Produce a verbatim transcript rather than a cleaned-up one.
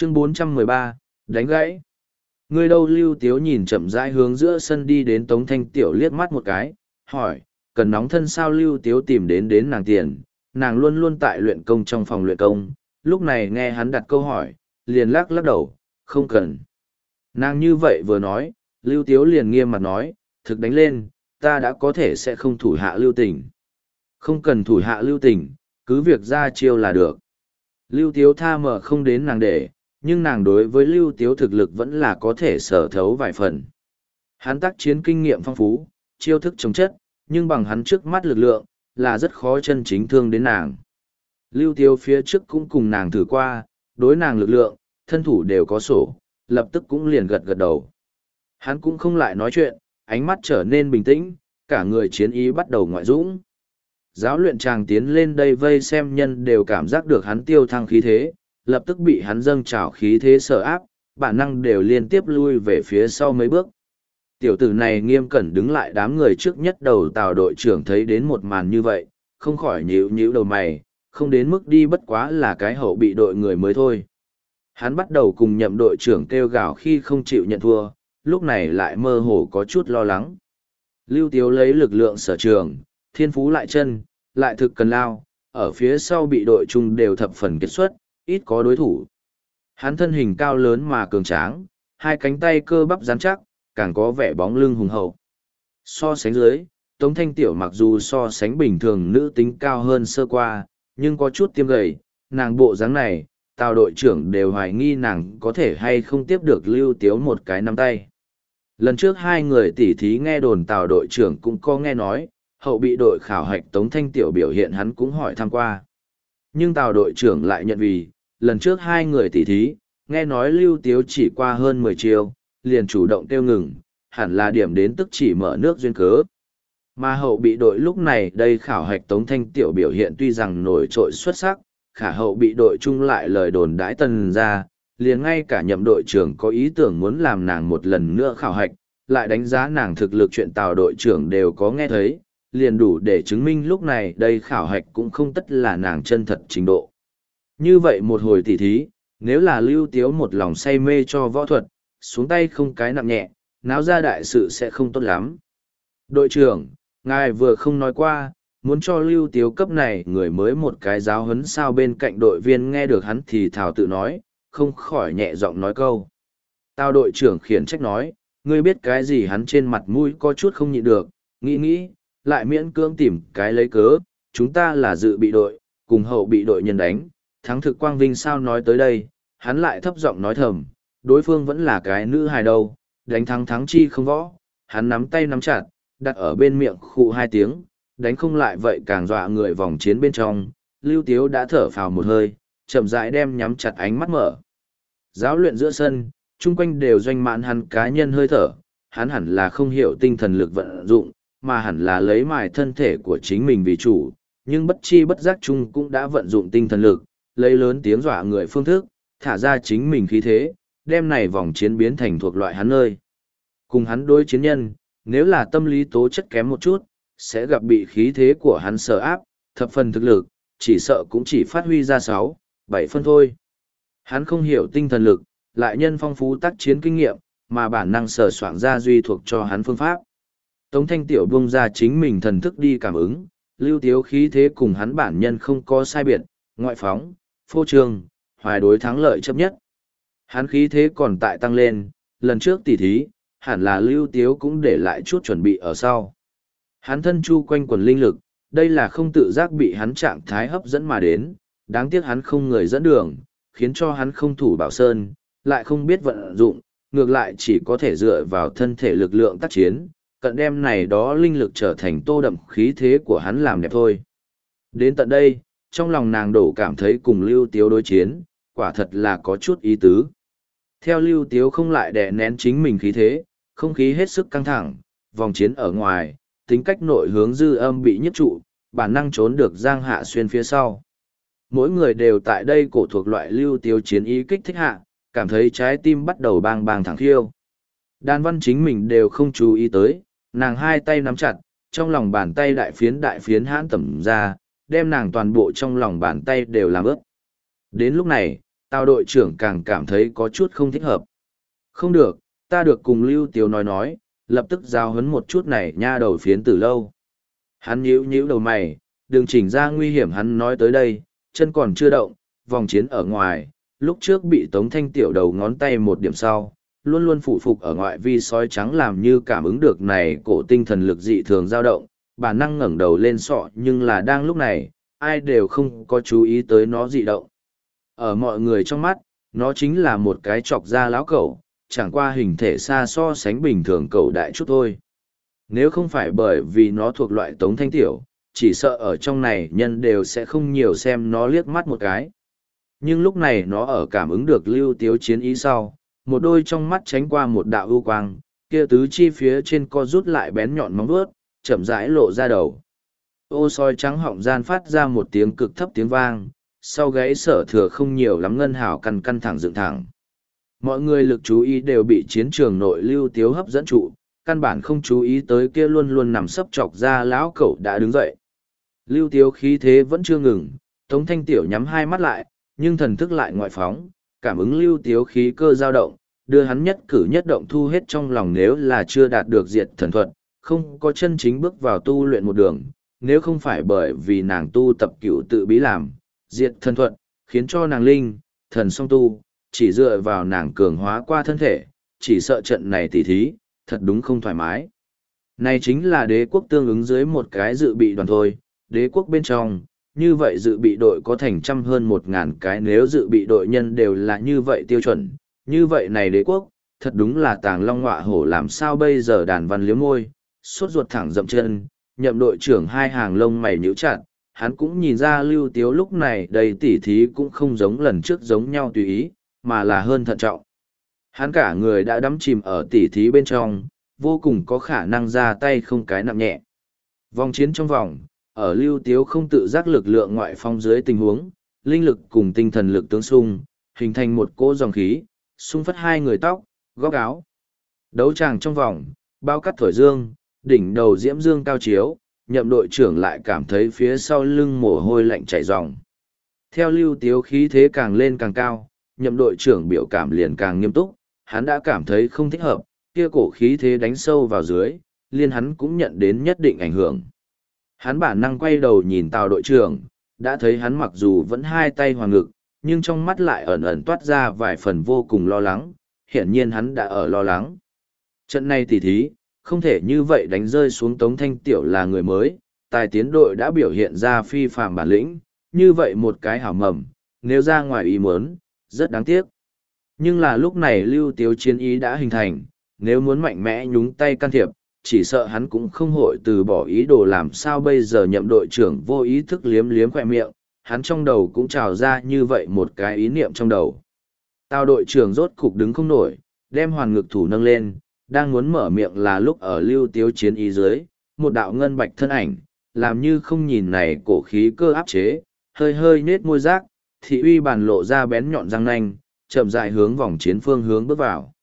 Chương bốn trăm mười ba, đánh gãy. Người đâu Lưu Tiếu nhìn chậm rãi hướng giữa sân đi đến Tống Thanh Tiểu liếc mắt một cái, hỏi, cần nóng thân sao Lưu Tiếu tìm đến đến nàng tiền, nàng luôn luôn tại luyện công trong phòng luyện công, lúc này nghe hắn đặt câu hỏi, liền lắc lắc đầu, không cần. Nàng như vậy vừa nói, Lưu Tiếu liền nghiêm mặt nói, thực đánh lên, ta đã có thể sẽ không thủ hạ lưu tình. Không cần thủ hạ lưu tình, cứ việc ra chiêu là được. Lưu Tiếu tha mờ không đến nàng để, nhưng nàng đối với Lưu Tiếu thực lực vẫn là có thể sở thấu vài phần. Hắn tác chiến kinh nghiệm phong phú, chiêu thức chống chất, nhưng bằng hắn trước mắt lực lượng, là rất khó chân chính thương đến nàng. Lưu Tiếu phía trước cũng cùng nàng thử qua, đối nàng lực lượng, thân thủ đều có sổ, lập tức cũng liền gật gật đầu. Hắn cũng không lại nói chuyện, ánh mắt trở nên bình tĩnh, cả người chiến ý bắt đầu ngoại dũng. Giáo luyện chàng tiến lên đây vây xem nhân đều cảm giác được hắn tiêu thăng khí thế, lập tức bị hắn dâng trào khí thế sở áp, bản năng đều liên tiếp lui về phía sau mấy bước. Tiểu tử này nghiêm cẩn đứng lại đám người trước nhất đầu Tào đội trưởng thấy đến một màn như vậy, không khỏi nhíu nhíu đầu mày, không đến mức đi bất quá là cái hậu bị đội người mới thôi. Hắn bắt đầu cùng nhậm đội trưởng kêu gào khi không chịu nhận thua, lúc này lại mơ hồ có chút lo lắng. Lưu Tiếu lấy lực lượng sở trường, thiên phú lại chân, lại thực cần lao, ở phía sau bị đội chung đều thập phần kết xuất, ít có đối thủ. Hắn thân hình cao lớn mà cường tráng, hai cánh tay cơ bắp rắn chắc, càng có vẻ bóng lưng hùng hậu. So sánh dưới, Tống Thanh Tiểu mặc dù so sánh bình thường nữ tính cao hơn sơ qua, nhưng có chút tiêm gầy, nàng bộ dáng này, Tào đội trưởng đều hoài nghi nàng có thể hay không tiếp được Lưu Tiếu một cái nắm tay. Lần trước hai người tỉ thí nghe đồn Tào đội trưởng cũng có nghe nói, hậu bị đội khảo hạch Tống Thanh Tiểu biểu hiện hắn cũng hỏi thăm qua. Nhưng Tào đội trưởng lại nhận vì, lần trước hai người tỉ thí, nghe nói Lưu Tiếu chỉ qua hơn mười chiêu, liền chủ động tiêu ngừng, hẳn là điểm đến tức chỉ mở nước duyên cớ. Mà hậu bị đội lúc này đây khảo hạch Tống Thanh Tiểu biểu hiện tuy rằng nổi trội xuất sắc, khả hậu bị đội chung lại lời đồn đãi tần ra, liền ngay cả nhậm đội trưởng có ý tưởng muốn làm nàng một lần nữa khảo hạch, lại đánh giá nàng thực lực chuyện Tào đội trưởng đều có nghe thấy, liền đủ để chứng minh lúc này đây khảo hạch cũng không tất là nàng chân thật trình độ. Như vậy một hồi tỉ thí, nếu là Lưu Tiếu một lòng say mê cho võ thuật, xuống tay không cái nặng nhẹ, náo ra đại sự sẽ không tốt lắm. Đội trưởng, ngài vừa không nói qua, muốn cho Lưu Tiếu cấp này người mới một cái giáo huấn sao bên cạnh đội viên nghe được hắn thì thảo tự nói, không khỏi nhẹ giọng nói câu. Tao đội trưởng khiển trách nói, ngươi biết cái gì hắn trên mặt mũi có chút không nhịn được, nghĩ nghĩ, lại miễn cưỡng tìm cái lấy cớ, chúng ta là dự bị đội, cùng hậu bị đội nhân đánh, thắng thực quang vinh sao nói tới đây, hắn lại thấp giọng nói thầm, đối phương vẫn là cái nữ hài đâu, đánh thắng thắng chi không võ, hắn nắm tay nắm chặt, đặt ở bên miệng khụ hai tiếng, đánh không lại vậy càng dọa người vòng chiến bên trong, Lưu Tiếu đã thở phào một hơi, chậm rãi đem nhắm chặt ánh mắt mở. Giáo luyện giữa sân, chung quanh đều doanh mãn hắn cá nhân hơi thở, hắn hẳn là không hiểu tinh thần lực vận dụng, mà hẳn là lấy mài thân thể của chính mình vì chủ, nhưng bất chi bất giác chung cũng đã vận dụng tinh thần lực, lấy lớn tiếng dọa người phương thức, thả ra chính mình khí thế, đem này vòng chiến biến thành thuộc loại hắn nơi. Cùng hắn đối chiến nhân, nếu là tâm lý tố chất kém một chút, sẽ gặp bị khí thế của hắn sở áp, thập phần thực lực, chỉ sợ cũng chỉ phát huy ra sáu, bảy phân thôi. Hắn không hiểu tinh thần lực, lại nhân phong phú tác chiến kinh nghiệm, mà bản năng sở soạn ra duy thuộc cho hắn phương pháp. Tống Thanh Tiểu buông ra chính mình thần thức đi cảm ứng, Lưu Tiếu khí thế cùng hắn bản nhân không có sai biệt, ngoại phóng, phô trương, hoài đối thắng lợi chấp nhất. Hắn khí thế còn tại tăng lên, lần trước tỉ thí, hẳn là Lưu Tiếu cũng để lại chút chuẩn bị ở sau. Hắn thân chu quanh quần linh lực, đây là không tự giác bị hắn trạng thái hấp dẫn mà đến, đáng tiếc hắn không người dẫn đường, khiến cho hắn không thủ bảo sơn, lại không biết vận dụng, ngược lại chỉ có thể dựa vào thân thể lực lượng tác chiến, cận đem này đó linh lực trở thành tô đậm khí thế của hắn làm đẹp thôi. Đến tận đây, trong lòng nàng đổ cảm thấy cùng Lưu Tiếu đối chiến, quả thật là có chút ý tứ. Theo Lưu Tiếu không lại đè nén chính mình khí thế, không khí hết sức căng thẳng, vòng chiến ở ngoài, tính cách nội hướng dư âm bị nhiếp trụ, bản năng trốn được Giang Hạ Xuyên phía sau. Mỗi người đều tại đây cổ thuộc loại Lưu Tiếu chiến ý kích thích hạ, cảm thấy trái tim bắt đầu bang bang thẳng khiêu. Đan Văn chính mình đều không chú ý tới, nàng hai tay nắm chặt, trong lòng bàn tay đại phiến đại phiến hãn tẩm ra, đem nàng toàn bộ trong lòng bàn tay đều làm ướt. Đến lúc này, Tào đội trưởng càng cảm thấy có chút không thích hợp. Không được, ta được cùng Lưu Tiếu nói nói, lập tức giao huấn một chút này nha đầu phiến từ lâu. Hắn nhíu nhíu đầu mày, đường chỉnh ra nguy hiểm hắn nói tới đây, chân còn chưa động, vòng chiến ở ngoài, lúc trước bị Tống Thanh Tiểu đầu ngón tay một điểm sau, luôn luôn phụ phục ở ngoại vi sói trắng làm như cảm ứng được này cổ tinh thần lực dị thường dao động, bản năng ngẩng đầu lên sọ nhưng là đang lúc này, ai đều không có chú ý tới nó dị động. Ở mọi người trong mắt, nó chính là một cái chọc da láo cẩu, chẳng qua hình thể xa so sánh bình thường cẩu đại chút thôi. Nếu không phải bởi vì nó thuộc loại Tống Thanh Tiểu, chỉ sợ ở trong này nhân đều sẽ không nhiều xem nó liếc mắt một cái. Nhưng lúc này nó ở cảm ứng được Lưu Tiếu chiến ý sau, một đôi trong mắt tránh qua một đạo ưu quang, kia tứ chi phía trên co rút lại bén nhọn móng vuốt, chậm rãi lộ ra đầu. Ô soi trắng họng gian phát ra một tiếng cực thấp tiếng vang, sau gáy sở thừa không nhiều lắm ngân hào căn căn thẳng dựng thẳng. Mọi người lực chú ý đều bị chiến trường nội Lưu Tiếu hấp dẫn trụ, căn bản không chú ý tới kia luôn luôn nằm sấp chọc ra lão cẩu đã đứng dậy. Lưu Tiếu khí thế vẫn chưa ngừng, Tống Thanh Tiểu nhắm hai mắt lại, nhưng thần thức lại ngoại phóng, cảm ứng Lưu Tiếu khí cơ dao động, đưa hắn nhất cử nhất động thu hết trong lòng nếu là chưa đạt được diệt thần thuật, không có chân chính bước vào tu luyện một đường, nếu không phải bởi vì nàng tu tập cửu tự bí làm, diệt thần thuật, khiến cho nàng linh, thần song tu, chỉ dựa vào nàng cường hóa qua thân thể, chỉ sợ trận này tỉ thí, thật đúng không thoải mái. Này chính là đế quốc tương ứng dưới một cái dự bị đoàn thôi, đế quốc bên trong, như vậy dự bị đội có thành trăm hơn một ngàn cái nếu dự bị đội nhân đều là như vậy tiêu chuẩn, như vậy này đế quốc, thật đúng là tàng long ngọa hổ làm sao bây giờ đàn văn liếm môi, suốt ruột thẳng dậm chân, nhậm đội trưởng hai hàng lông mày nhíu chặt, hắn cũng nhìn ra Lưu Tiếu lúc này đầy tỉ thí cũng không giống lần trước giống nhau tùy ý, mà là hơn thận trọng. Hắn cả người đã đắm chìm ở tỉ thí bên trong, vô cùng có khả năng ra tay không cái nặng nhẹ. Vòng chiến trong vòng, ở Lưu Tiếu không tự giác lực lượng ngoại phong dưới tình huống, linh lực cùng tinh thần lực tương xung, hình thành một cỗ dòng khí, xung phất hai người tóc, góc áo. Đấu tràng trong vòng, bao cắt thổi dương, đỉnh đầu diễm dương cao chiếu, nhậm đội trưởng lại cảm thấy phía sau lưng mồ hôi lạnh chảy ròng. Theo Lưu Tiếu khí thế càng lên càng cao, nhậm đội trưởng biểu cảm liền càng nghiêm túc, hắn đã cảm thấy không thích hợp, kia cổ khí thế đánh sâu vào dưới, liên hắn cũng nhận đến nhất định ảnh hưởng. Hắn bản năng quay đầu nhìn Tào đội trưởng, đã thấy hắn mặc dù vẫn hai tay hoàng ngực, nhưng trong mắt lại ẩn ẩn toát ra vài phần vô cùng lo lắng, hiển nhiên hắn đã ở lo lắng. Trận này tỉ thí, không thể như vậy đánh rơi xuống Tống Thanh Tiểu là người mới, tài tiến đội đã biểu hiện ra phi phàm bản lĩnh, như vậy một cái hảo mầm, nếu ra ngoài ý muốn, rất đáng tiếc. Nhưng là lúc này Lưu Tiếu chiến ý đã hình thành, nếu muốn mạnh mẽ nhúng tay can thiệp, chỉ sợ hắn cũng không hội từ bỏ ý đồ làm sao bây giờ nhậm đội trưởng vô ý thức liếm liếm khỏe miệng, hắn trong đầu cũng trào ra như vậy một cái ý niệm trong đầu. Tào đội trưởng rốt cục đứng không nổi, đem hoàn ngực thủ nâng lên, đang muốn mở miệng là lúc ở Lưu Tiếu chiến ý dưới, một đạo ngân bạch thân ảnh, làm như không nhìn này cổ khí cơ áp chế, hơi hơi nết môi rác, thị uy bàn lộ ra bén nhọn răng nanh, chậm rãi hướng vòng chiến phương hướng bước vào.